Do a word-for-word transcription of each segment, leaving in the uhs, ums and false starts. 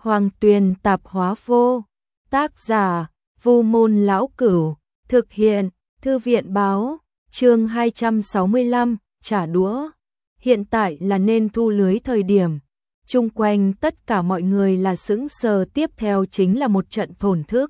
Hoàng Tuyền Tạp Hóa Vô. Tác giả Vu Môn Lão Cửu. Thực hiện Thư viện Báo. Chương hai trăm sáu mươi lăm, trả đũa. Hiện tại là nên thu lưới thời điểm. Chung quanh tất cả mọi người là sững sờ, tiếp theo chính là một trận thổn thức.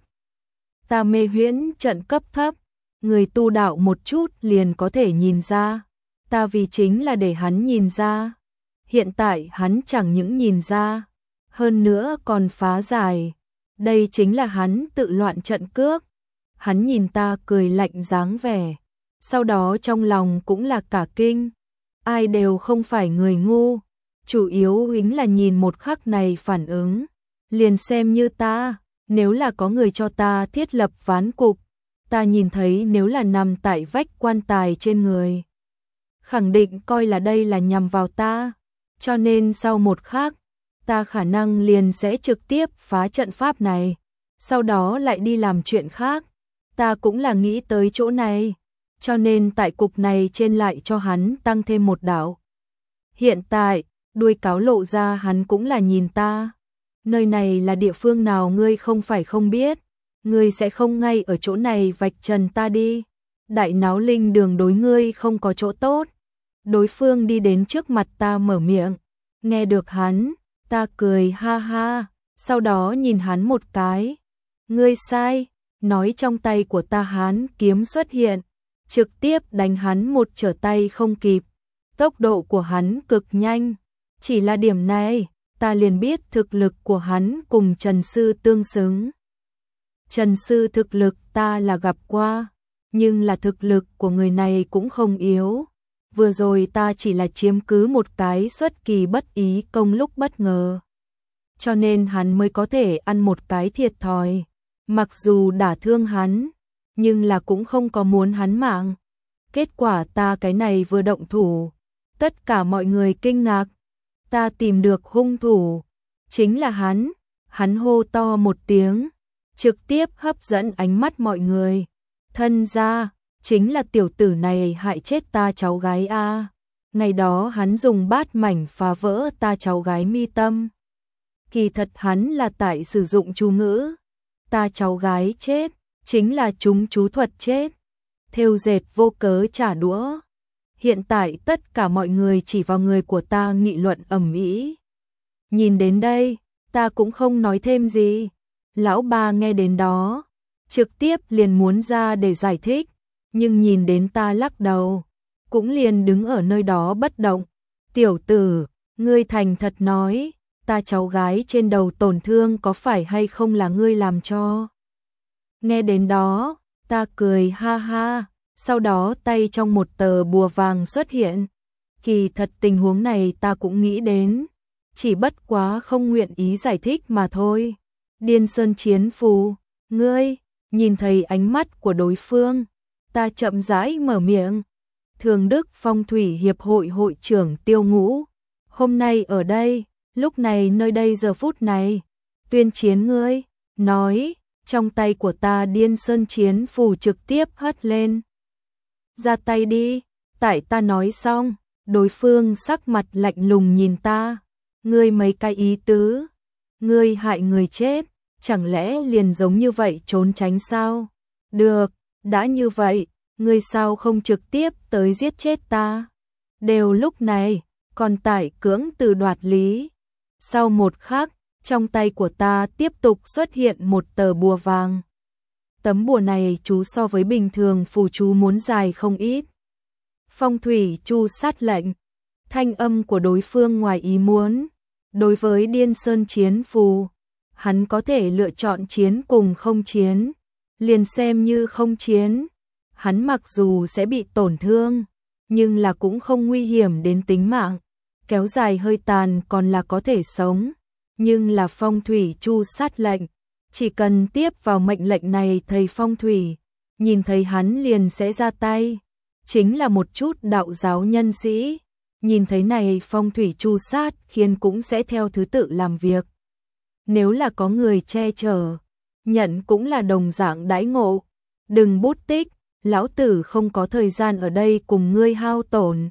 Ta mê huyễn trận cấp thấp, người tu đạo một chút liền có thể nhìn ra. Ta vì chính là để hắn nhìn ra. Hiện tại hắn chẳng những nhìn ra, hơn nữa còn phá giải. Đây chính là hắn tự loạn trận cước. Hắn nhìn ta cười lạnh dáng vẻ, sau đó trong lòng cũng là cả kinh. Ai đều không phải người ngu, chủ yếu chính là nhìn một khắc này phản ứng. Liền xem như ta, nếu là có người cho ta thiết lập ván cục, ta nhìn thấy nếu là nằm tại vách quan tài trên người, khẳng định coi là đây là nhằm vào ta. Cho nên sau một khắc, ta khả năng liền sẽ trực tiếp phá trận pháp này, sau đó lại đi làm chuyện khác. Ta cũng là nghĩ tới chỗ này, cho nên tại cục này trên lại cho hắn tăng thêm một đạo. Hiện tại, đuôi cáo lộ ra hắn cũng là nhìn ta. Nơi này là địa phương nào ngươi không phải không biết, ngươi sẽ không ngay ở chỗ này vạch trần ta đi. Đại náo linh đường đối ngươi không có chỗ tốt. Đối phương đi đến trước mặt ta mở miệng, nghe được hắn, ta cười ha ha, sau đó nhìn hắn một cái. Ngươi sai, nói trong tay của ta hán kiếm xuất hiện, trực tiếp đánh hắn một trở tay không kịp. Tốc độ của hắn cực nhanh, chỉ là điểm này, ta liền biết thực lực của hắn cùng Trần Sư tương xứng. Trần Sư thực lực ta là gặp qua, nhưng là thực lực của người này cũng không yếu. Vừa rồi ta chỉ là chiếm cứ một cái xuất kỳ bất ý công lúc bất ngờ, cho nên hắn mới có thể ăn một cái thiệt thòi. Mặc dù đả thương hắn, nhưng là cũng không có muốn hắn mạng. Kết quả ta cái này vừa động thủ, tất cả mọi người kinh ngạc. Ta tìm được hung thủ, chính là hắn. Hắn hô to một tiếng, trực tiếp hấp dẫn ánh mắt mọi người. Thân ra, chính là tiểu tử này hại chết ta cháu gái a. Ngày đó hắn dùng bát mảnh phá vỡ ta cháu gái mi tâm. Kỳ thật hắn là tại sử dụng chú ngữ. Ta cháu gái chết, chính là chúng chú thuật chết. Thêu dệt vô cớ trả đũa. Hiện tại tất cả mọi người chỉ vào người của ta nghị luận ầm ĩ. Nhìn đến đây, ta cũng không nói thêm gì. Lão ba nghe đến đó, trực tiếp liền muốn ra để giải thích, nhưng nhìn đến ta lắc đầu, cũng liền đứng ở nơi đó bất động. Tiểu tử, ngươi thành thật nói, ta cháu gái trên đầu tổn thương có phải hay không là ngươi làm cho? Nghe đến đó, ta cười ha ha, sau đó tay trong một tờ bùa vàng xuất hiện. Kỳ thật tình huống này ta cũng nghĩ đến, chỉ bất quá không nguyện ý giải thích mà thôi. Điên Sơn Chiến Phù, ngươi, nhìn thấy ánh mắt của đối phương, ta chậm rãi mở miệng. Thường Đức Phong Thủy Hiệp hội hội trưởng Tiêu Ngũ, hôm nay ở đây, lúc này nơi đây giờ phút này, tuyên chiến ngươi. Nói, trong tay của ta Điên Sơn Chiến Phù trực tiếp hất lên. Ra tay đi. Tại ta nói xong, đối phương sắc mặt lạnh lùng nhìn ta. Ngươi mấy cái ý tứ, ngươi hại người chết, chẳng lẽ liền giống như vậy trốn tránh sao? Được, đã như vậy, ngươi sao không trực tiếp tới giết chết ta? Đều lúc này, còn tại cưỡng từ đoạt lý. Sau một khắc, trong tay của ta tiếp tục xuất hiện một tờ bùa vàng. Tấm bùa này chú so với bình thường phù chú muốn dài không ít. Phong thủy chu sát lệnh. Thanh âm của đối phương ngoài ý muốn. Đối với Điên Sơn Chiến Phù, hắn có thể lựa chọn chiến cùng không chiến. Liền xem như không chiến, hắn mặc dù sẽ bị tổn thương, nhưng là cũng không nguy hiểm đến tính mạng. Kéo dài hơi tàn còn là có thể sống. Nhưng là phong thủy chu sát lệnh, chỉ cần tiếp vào mệnh lệnh này thầy phong thủy, nhìn thấy hắn liền sẽ ra tay. Chính là một chút đạo giáo nhân sĩ, nhìn thấy này phong thủy chu sát khiến cũng sẽ theo thứ tự làm việc. Nếu là có người che chở, nhận cũng là đồng dạng đãi ngộ. Đừng bút tích, lão tử không có thời gian ở đây cùng ngươi hao tổn.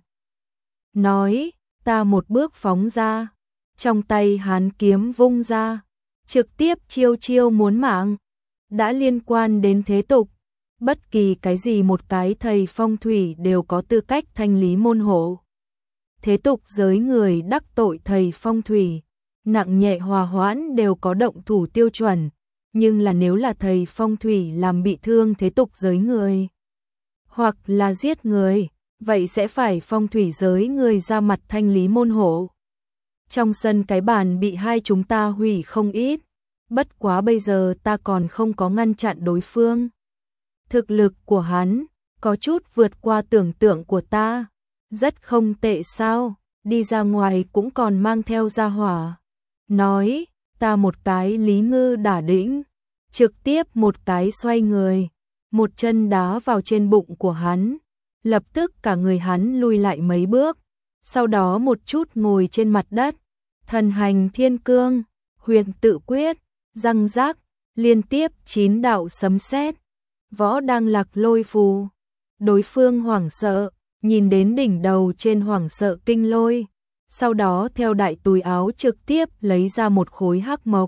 Nói, ta một bước phóng ra, trong tay hán kiếm vung ra, trực tiếp chiêu chiêu muốn mạng. Đã liên quan đến thế tục, bất kỳ cái gì một cái thầy phong thủy đều có tư cách thanh lý môn hộ. Thế tục giới người đắc tội thầy phong thủy, nặng nhẹ hòa hoãn đều có động thủ tiêu chuẩn, nhưng là nếu là thầy phong thủy làm bị thương thế tục giới người, hoặc là giết người, vậy sẽ phải phong thủy giới người ra mặt thanh lý môn hộ. Trong sân cái bàn bị hai chúng ta hủy không ít, bất quá bây giờ ta còn không có ngăn chặn đối phương. Thực lực của hắn có chút vượt qua tưởng tượng của ta, rất không tệ sao, đi ra ngoài cũng còn mang theo gia hỏa. Nói, ta một cái Lý Ngư đả đĩnh, trực tiếp một cái xoay người, một chân đá vào trên bụng của hắn, lập tức cả người hắn lui lại mấy bước, sau đó một chút ngồi trên mặt đất, thần hành thiên cương, huyền tự quyết, răng rác, liên tiếp chín đạo sấm sét, võ đang lạc lôi phù. Đối phương hoảng sợ, nhìn đến đỉnh đầu trên hoảng sợ kinh lôi, sau đó theo đại túi áo trực tiếp lấy ra một khối hắc mộc,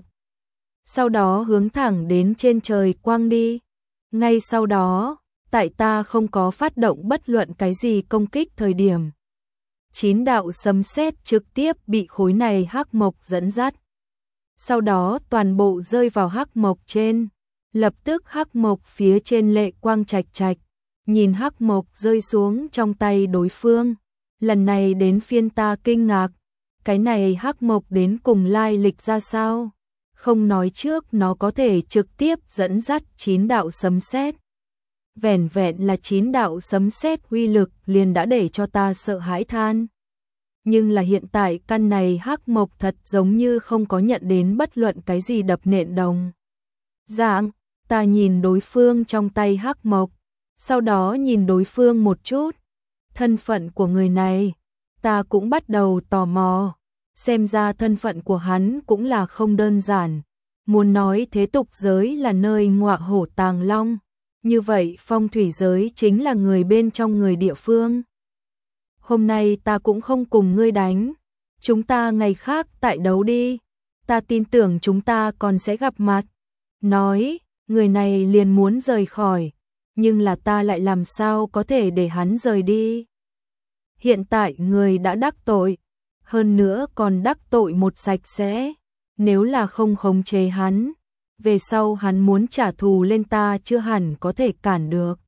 sau đó hướng thẳng đến trên trời quang đi. Ngay sau đó, tại ta không có phát động bất luận cái gì công kích thời điểm, chín đạo sấm sét trực tiếp bị khối này hắc mộc dẫn dắt. Sau đó toàn bộ rơi vào hắc mộc trên, lập tức hắc mộc phía trên lệ quang trạch trạch, nhìn hắc mộc rơi xuống trong tay đối phương. Lần này đến phiên ta kinh ngạc, cái này hắc mộc đến cùng lai lịch ra sao? Không nói trước nó có thể trực tiếp dẫn dắt chín đạo sấm sét. Vẻn vẹn là chín đạo sấm sét uy lực liền đã để cho ta sợ hãi than. Nhưng là hiện tại căn này hắc mộc thật giống như không có nhận đến bất luận cái gì đập nện đồng dạng. Ta nhìn đối phương trong tay hắc mộc, sau đó nhìn đối phương một chút. Thân phận của người này, ta cũng bắt đầu tò mò. Xem ra thân phận của hắn cũng là không đơn giản. Muốn nói thế tục giới là nơi ngọa hổ tàng long, như vậy phong thủy giới chính là người bên trong người địa phương. Hôm nay ta cũng không cùng ngươi đánh, chúng ta ngày khác tại đấu đi, ta tin tưởng chúng ta còn sẽ gặp mặt. Nói, người này liền muốn rời khỏi, nhưng là ta lại làm sao có thể để hắn rời đi. Hiện tại người đã đắc tội, hơn nữa còn đắc tội một sạch sẽ, nếu là không khống chế hắn, về sau hắn muốn trả thù lên ta chưa hẳn có thể cản được.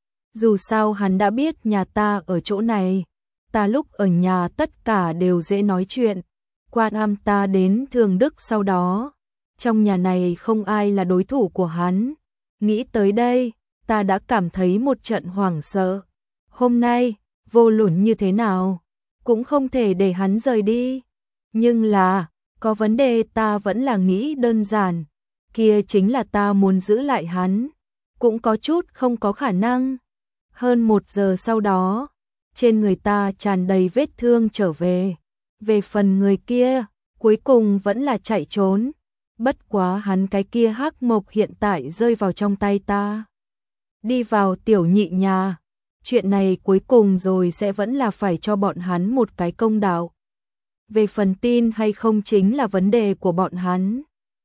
Dù sao hắn đã biết nhà ta ở chỗ này, ta lúc ở nhà tất cả đều dễ nói chuyện, quan âm ta đến Thường Đức sau đó, trong nhà này không ai là đối thủ của hắn. Nghĩ tới đây, ta đã cảm thấy một trận hoảng sợ. Hôm nay, vô luận như thế nào, cũng không thể để hắn rời đi. Nhưng là, có vấn đề ta vẫn là nghĩ đơn giản, kia chính là ta muốn giữ lại hắn, cũng có chút không có khả năng. Hơn một giờ sau đó, trên người ta tràn đầy vết thương trở về. Về phần người kia, cuối cùng vẫn là chạy trốn. Bất quá hắn cái kia hắc mộc hiện tại rơi vào trong tay ta. Đi vào tiểu nhị nhà, chuyện này cuối cùng rồi sẽ vẫn là phải cho bọn hắn một cái công đạo. Về phần tin hay không chính là vấn đề của bọn hắn.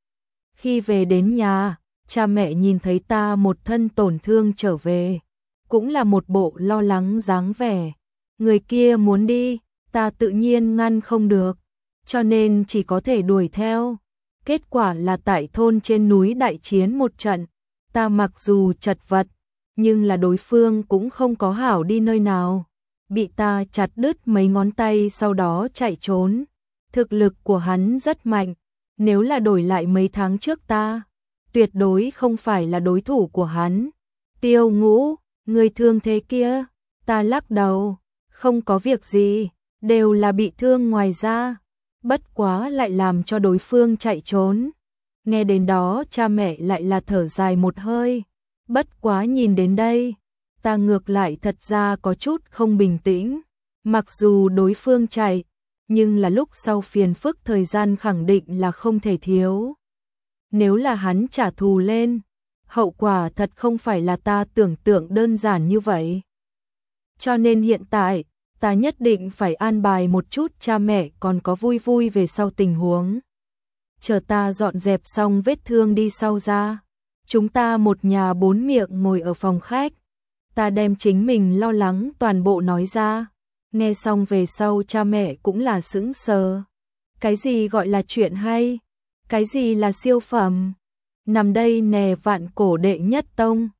Khi về đến nhà, cha mẹ nhìn thấy ta một thân tổn thương trở về, cũng là một bộ lo lắng dáng vẻ. Người kia muốn đi, ta tự nhiên ngăn không được, cho nên chỉ có thể đuổi theo. Kết quả là tại thôn trên núi đại chiến một trận, ta mặc dù chật vật, nhưng là đối phương cũng không có hảo đi nơi nào. Bị ta chặt đứt mấy ngón tay sau đó chạy trốn. Thực lực của hắn rất mạnh, nếu là đổi lại mấy tháng trước ta, tuyệt đối không phải là đối thủ của hắn. Tiêu Ngũ, người thương thế kia, ta lắc đầu, không có việc gì, đều là bị thương ngoài ra. Bất quá lại làm cho đối phương chạy trốn. Nghe đến đó cha mẹ lại là thở dài một hơi. Bất quá nhìn đến đây, ta ngược lại thật ra có chút không bình tĩnh. Mặc dù đối phương chạy, nhưng là lúc sau phiền phức thời gian khẳng định là không thể thiếu. Nếu là hắn trả thù lên, hậu quả thật không phải là ta tưởng tượng đơn giản như vậy. Cho nên hiện tại, ta nhất định phải an bài một chút cha mẹ còn có vui vui về sau tình huống. chờ ta dọn dẹp xong vết thương đi sau ra. Chúng ta một nhà bốn miệng ngồi ở phòng khách. Ta đem chính mình lo lắng toàn bộ nói ra. Nghe xong về sau cha mẹ cũng là sững sờ. Cái gì gọi là chuyện hay? Cái gì là siêu phẩm? Nằm đây nè vạn cổ đệ nhất tông.